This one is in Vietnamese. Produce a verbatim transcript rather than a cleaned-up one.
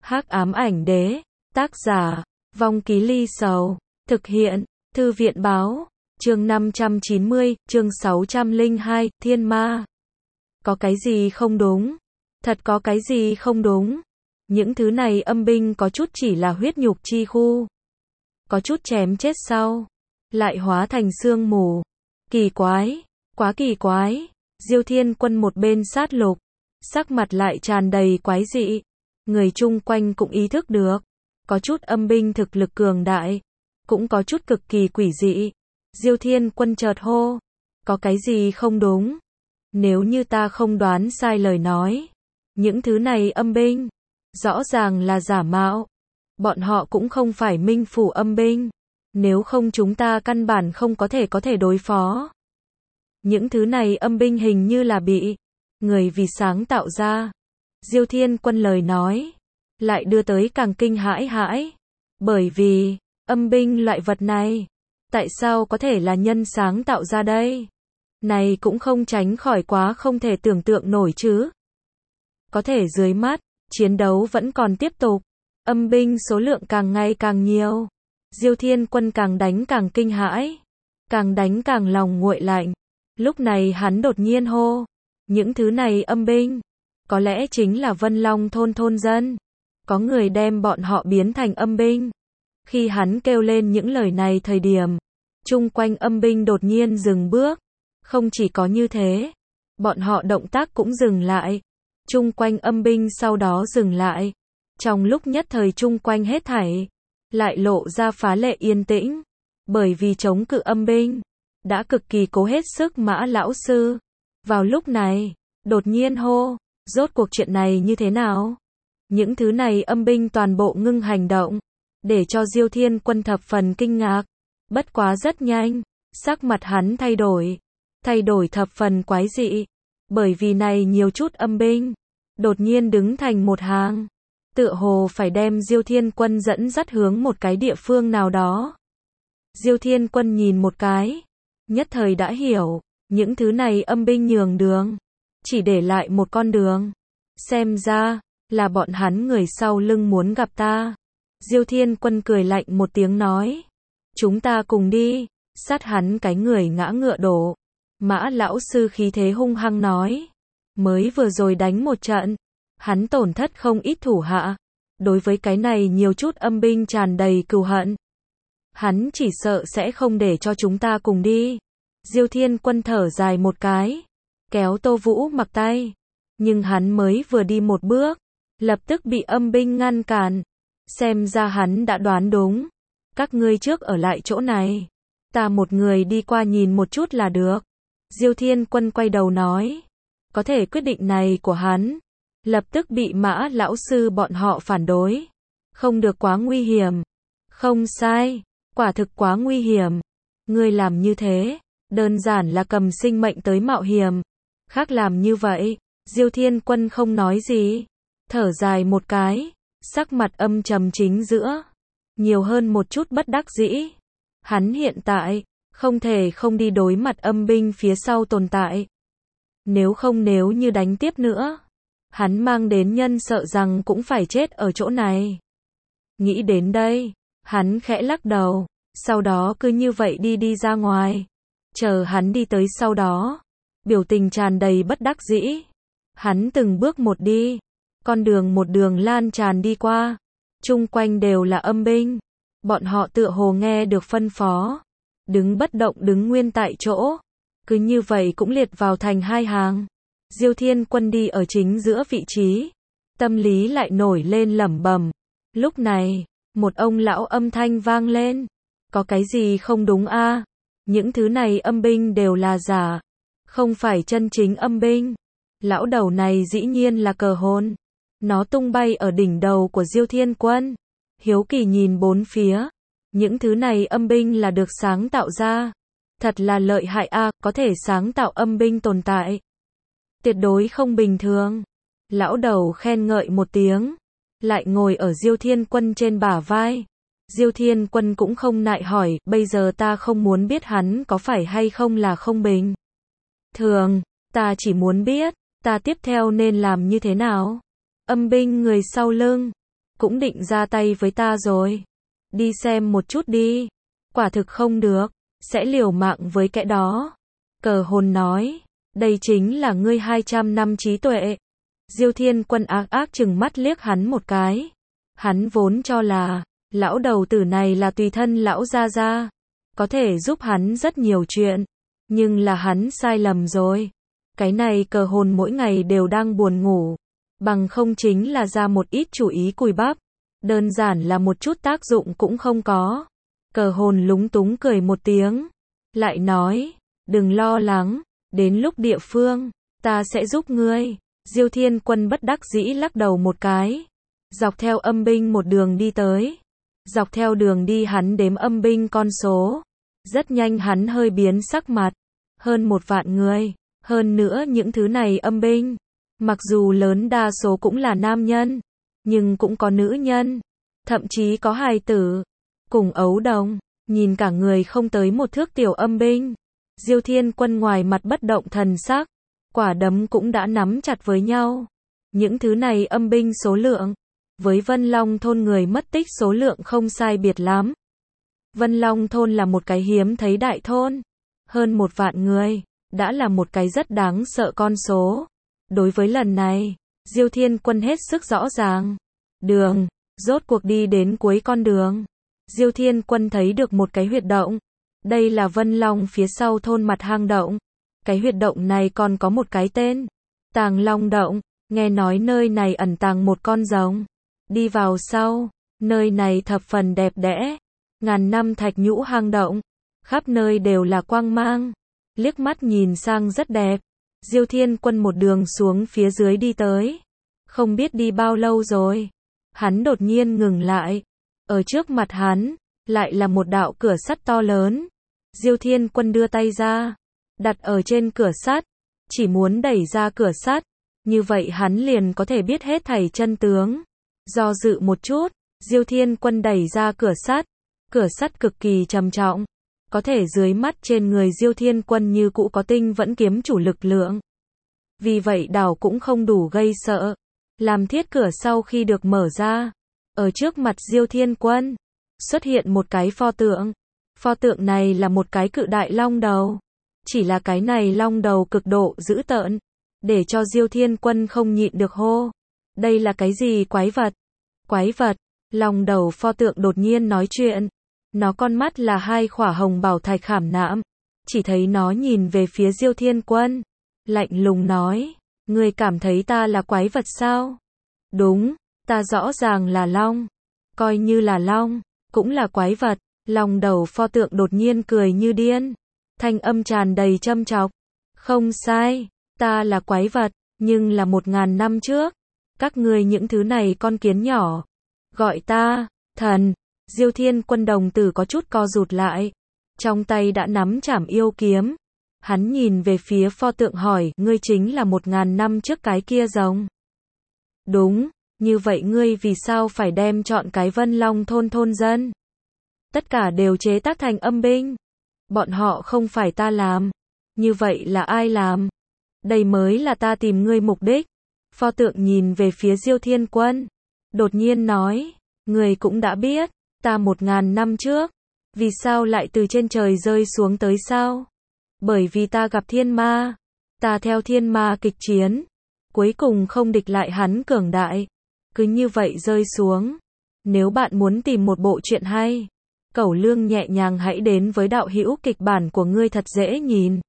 Hắc ám ảnh đế, tác giả, Vong Ký Ly Sầu, thực hiện, Thư viện báo, chương năm trăm chín mươi, chương sáu trăm lẻ hai, Thiên Ma. Có cái gì không đúng? Thật có cái gì không đúng? Những thứ này âm binh có chút chỉ là huyết nhục chi khu. Có chút chém chết sau, lại hóa thành sương mù. Kỳ quái, quá kỳ quái. Diêu Thiên Quân một bên sát lục, sắc mặt lại tràn đầy quái dị. Người chung quanh cũng ý thức được, có chút âm binh thực lực cường đại, cũng có chút cực kỳ quỷ dị. Diêu Thiên Quân chợt hô, có cái gì không đúng? Nếu như ta không đoán sai lời nói, những thứ này âm binh, rõ ràng là giả mạo. Bọn họ cũng không phải minh phủ âm binh, nếu không chúng ta căn bản không có thể có thể đối phó. Những thứ này âm binh hình như là bị người vì sáng tạo ra. Diêu Thiên Quân lời nói lại đưa tới càng kinh hãi hãi, bởi vì âm binh loại vật này, tại sao có thể là nhân sáng tạo ra đây? Này cũng không tránh khỏi quá không thể tưởng tượng nổi chứ. Có thể dưới mắt, chiến đấu vẫn còn tiếp tục, âm binh số lượng càng ngày càng nhiều. Diêu Thiên Quân càng đánh càng kinh hãi, càng đánh càng lòng nguội lạnh. Lúc này hắn đột nhiên hô, những thứ này âm binh, có lẽ chính là Vân Long thôn thôn dân. Có người đem bọn họ biến thành âm binh. Khi hắn kêu lên những lời này thời điểm, chung quanh âm binh đột nhiên dừng bước. Không chỉ có như thế, bọn họ động tác cũng dừng lại. Chung quanh âm binh sau đó dừng lại. Trong lúc nhất thời chung quanh hết thảy, lại lộ ra phá lệ yên tĩnh. Bởi vì chống cự âm binh, đã cực kỳ cố hết sức Mã lão sư. Vào lúc này, đột nhiên hô, rốt cuộc chuyện này như thế nào? Những thứ này âm binh toàn bộ ngưng hành động, để cho Diêu Thiên Quân thập phần kinh ngạc. Bất quá rất nhanh, sắc mặt hắn thay đổi, thay đổi thập phần quái dị, bởi vì này nhiều chút âm binh, đột nhiên đứng thành một hàng, tựa hồ phải đem Diêu Thiên Quân dẫn dắt hướng một cái địa phương nào đó. Diêu Thiên Quân nhìn một cái, nhất thời đã hiểu, những thứ này âm binh nhường đường, chỉ để lại một con đường. Xem ra, là bọn hắn người sau lưng muốn gặp ta. Diêu Thiên Quân cười lạnh một tiếng nói, chúng ta cùng đi. Sát hắn cái người ngã ngựa đổ. Mã lão sư khí thế hung hăng nói, mới vừa rồi đánh một trận, hắn tổn thất không ít thủ hạ. Đối với cái này nhiều chút âm binh tràn đầy cừu hận. Hắn chỉ sợ sẽ không để cho chúng ta cùng đi. Diêu Thiên Quân thở dài một cái, kéo Tô Vũ Mặc tay, nhưng hắn mới vừa đi một bước, lập tức bị âm binh ngăn cản. Xem ra hắn đã đoán đúng, các ngươi trước ở lại chỗ này, ta một người đi qua nhìn một chút là được. Diêu Thiên Quân quay đầu nói, có thể quyết định này của hắn, lập tức bị Mã lão sư bọn họ phản đối. Không được quá nguy hiểm. Không sai, quả thực quá nguy hiểm. Ngươi làm như thế, đơn giản là cầm sinh mệnh tới mạo hiểm. Khác làm như vậy, Diêu Thiên Quân không nói gì, thở dài một cái, sắc mặt âm trầm chính giữa, nhiều hơn một chút bất đắc dĩ. Hắn hiện tại, không thể không đi đối mặt âm binh phía sau tồn tại. Nếu không nếu như đánh tiếp nữa, hắn mang đến nhân sợ rằng cũng phải chết ở chỗ này. Nghĩ đến đây, hắn khẽ lắc đầu, sau đó cứ như vậy đi đi ra ngoài. Chờ hắn đi tới sau đó, biểu tình tràn đầy bất đắc dĩ. Hắn từng bước một đi, con đường một đường lan tràn đi qua, chung quanh đều là âm binh. Bọn họ tựa hồ nghe được phân phó, đứng bất động đứng nguyên tại chỗ, cứ như vậy cũng liệt vào thành hai hàng. Diêu Thiên Quân đi ở chính giữa vị trí, tâm lý lại nổi lên lẩm bẩm. Lúc này, một ông lão âm thanh vang lên, có cái gì không đúng a? Những thứ này âm binh đều là giả, không phải chân chính âm binh. Lão đầu này dĩ nhiên là cờ hồn. Nó tung bay ở đỉnh đầu của Diêu Thiên Quân, hiếu kỳ nhìn bốn phía. Những thứ này âm binh là được sáng tạo ra, thật là lợi hại a, có thể sáng tạo âm binh tồn tại, tuyệt đối không bình thường. Lão đầu khen ngợi một tiếng, lại ngồi ở Diêu Thiên Quân trên bả vai. Diêu Thiên Quân cũng không nại hỏi, bây giờ ta không muốn biết hắn có phải hay không là không bình thường, ta chỉ muốn biết, ta tiếp theo nên làm như thế nào. Âm binh người sau lưng, cũng định ra tay với ta rồi. Đi xem một chút đi. Quả thực không được, sẽ liều mạng với kẻ đó. Cờ hồn nói, đây chính là ngươi hai trăm năm trí tuệ. Diêu Thiên Quân ác ác chừng mắt liếc hắn một cái. Hắn vốn cho là, lão đầu tử này là tùy thân lão gia gia, có thể giúp hắn rất nhiều chuyện. Nhưng là hắn sai lầm rồi. Cái này cờ hồn mỗi ngày đều đang buồn ngủ. Bằng không chính là ra một ít chủ ý cùi bắp. Đơn giản là một chút tác dụng cũng không có. Cờ hồn lúng túng cười một tiếng. Lại nói, đừng lo lắng, đến lúc địa phương, ta sẽ giúp ngươi. Diêu Thiên Quân bất đắc dĩ lắc đầu một cái. Dọc theo âm binh một đường đi tới. Dọc theo đường đi hắn đếm âm binh con số. Rất nhanh hắn hơi biến sắc mặt. Hơn một vạn người. Hơn nữa những thứ này âm binh. Mặc dù lớn đa số cũng là nam nhân. Nhưng cũng có nữ nhân. Thậm chí có hài tử. Cùng ấu đồng. Nhìn cả người không tới một thước tiểu âm binh. Diêu Thiên Quân ngoài mặt bất động thần sắc. Quả đấm cũng đã nắm chặt với nhau. Những thứ này âm binh số lượng. Với Vân Long thôn người mất tích số lượng không sai biệt lắm. Vân Long thôn là một cái hiếm thấy đại thôn. Hơn một vạn người. Đã là một cái rất đáng sợ con số. Đối với lần này, Diêu Thiên Quân hết sức rõ ràng. Đường, rốt cuộc đi đến cuối con đường. Diêu Thiên Quân thấy được một cái huyệt động. Đây là Vân Long phía sau thôn mặt hang động. Cái huyệt động này còn có một cái tên. Tàng Long Động. Nghe nói nơi này ẩn tàng một con rồng. Đi vào sau, nơi này thập phần đẹp đẽ. Ngàn năm thạch nhũ hang động. Khắp nơi đều là quang mang. Liếc mắt nhìn sang rất đẹp. Diêu Thiên Quân một đường xuống phía dưới đi tới. Không biết đi bao lâu rồi. Hắn đột nhiên ngừng lại. Ở trước mặt hắn, lại là một đạo cửa sắt to lớn. Diêu Thiên Quân đưa tay ra. Đặt ở trên cửa sắt. Chỉ muốn đẩy ra cửa sắt. Như vậy hắn liền có thể biết hết thảy chân tướng. Do dự một chút, Diêu Thiên Quân đẩy ra cửa sắt. Cửa sắt cực kỳ trầm trọng. Có thể dưới mắt trên người Diêu Thiên Quân như cũ có tinh vẫn kiếm chủ lực lượng. Vì vậy đảo cũng không đủ gây sợ. Làm thiết cửa sau khi được mở ra. Ở trước mặt Diêu Thiên Quân, xuất hiện một cái pho tượng. Pho tượng này là một cái cự đại long đầu. Chỉ là cái này long đầu cực độ dữ tợn. Để cho Diêu Thiên Quân không nhịn được hô. Đây là cái gì quái vật? Quái vật, long đầu pho tượng đột nhiên nói chuyện. Nó con mắt là hai khỏa hồng bảo thạch khảm nạm. Chỉ thấy nó nhìn về phía Diêu Thiên Quân. Lạnh lùng nói. Ngươi cảm thấy ta là quái vật sao? Đúng, ta rõ ràng là long. Coi như là long, cũng là quái vật. Long đầu pho tượng đột nhiên cười như điên. Thanh âm tràn đầy châm chọc. Không sai, ta là quái vật, nhưng là một ngàn năm trước. Các ngươi những thứ này con kiến nhỏ. Gọi ta, thần. Diêu Thiên Quân đồng tử có chút co rụt lại. Trong tay đã nắm trảm yêu kiếm. Hắn nhìn về phía pho tượng hỏi, ngươi chính là một ngàn năm trước cái kia rồng. Đúng, như vậy ngươi vì sao phải đem chọn cái Vân Long thôn thôn dân? Tất cả đều chế tác thành âm binh. Bọn họ không phải ta làm. Như vậy là ai làm? Đây mới là ta tìm ngươi mục đích. Pho tượng nhìn về phía Diêu Thiên Quân. Đột nhiên nói, ngươi cũng đã biết, ta một ngàn năm trước. Vì sao lại từ trên trời rơi xuống tới sao? Bởi vì ta gặp thiên ma. Ta theo thiên ma kịch chiến. Cuối cùng không địch lại hắn cường đại. Cứ như vậy rơi xuống. Nếu bạn muốn tìm một bộ truyện hay, Cẩu Lương nhẹ nhàng hãy đến với đạo hữu kịch bản của ngươi thật dễ nhìn.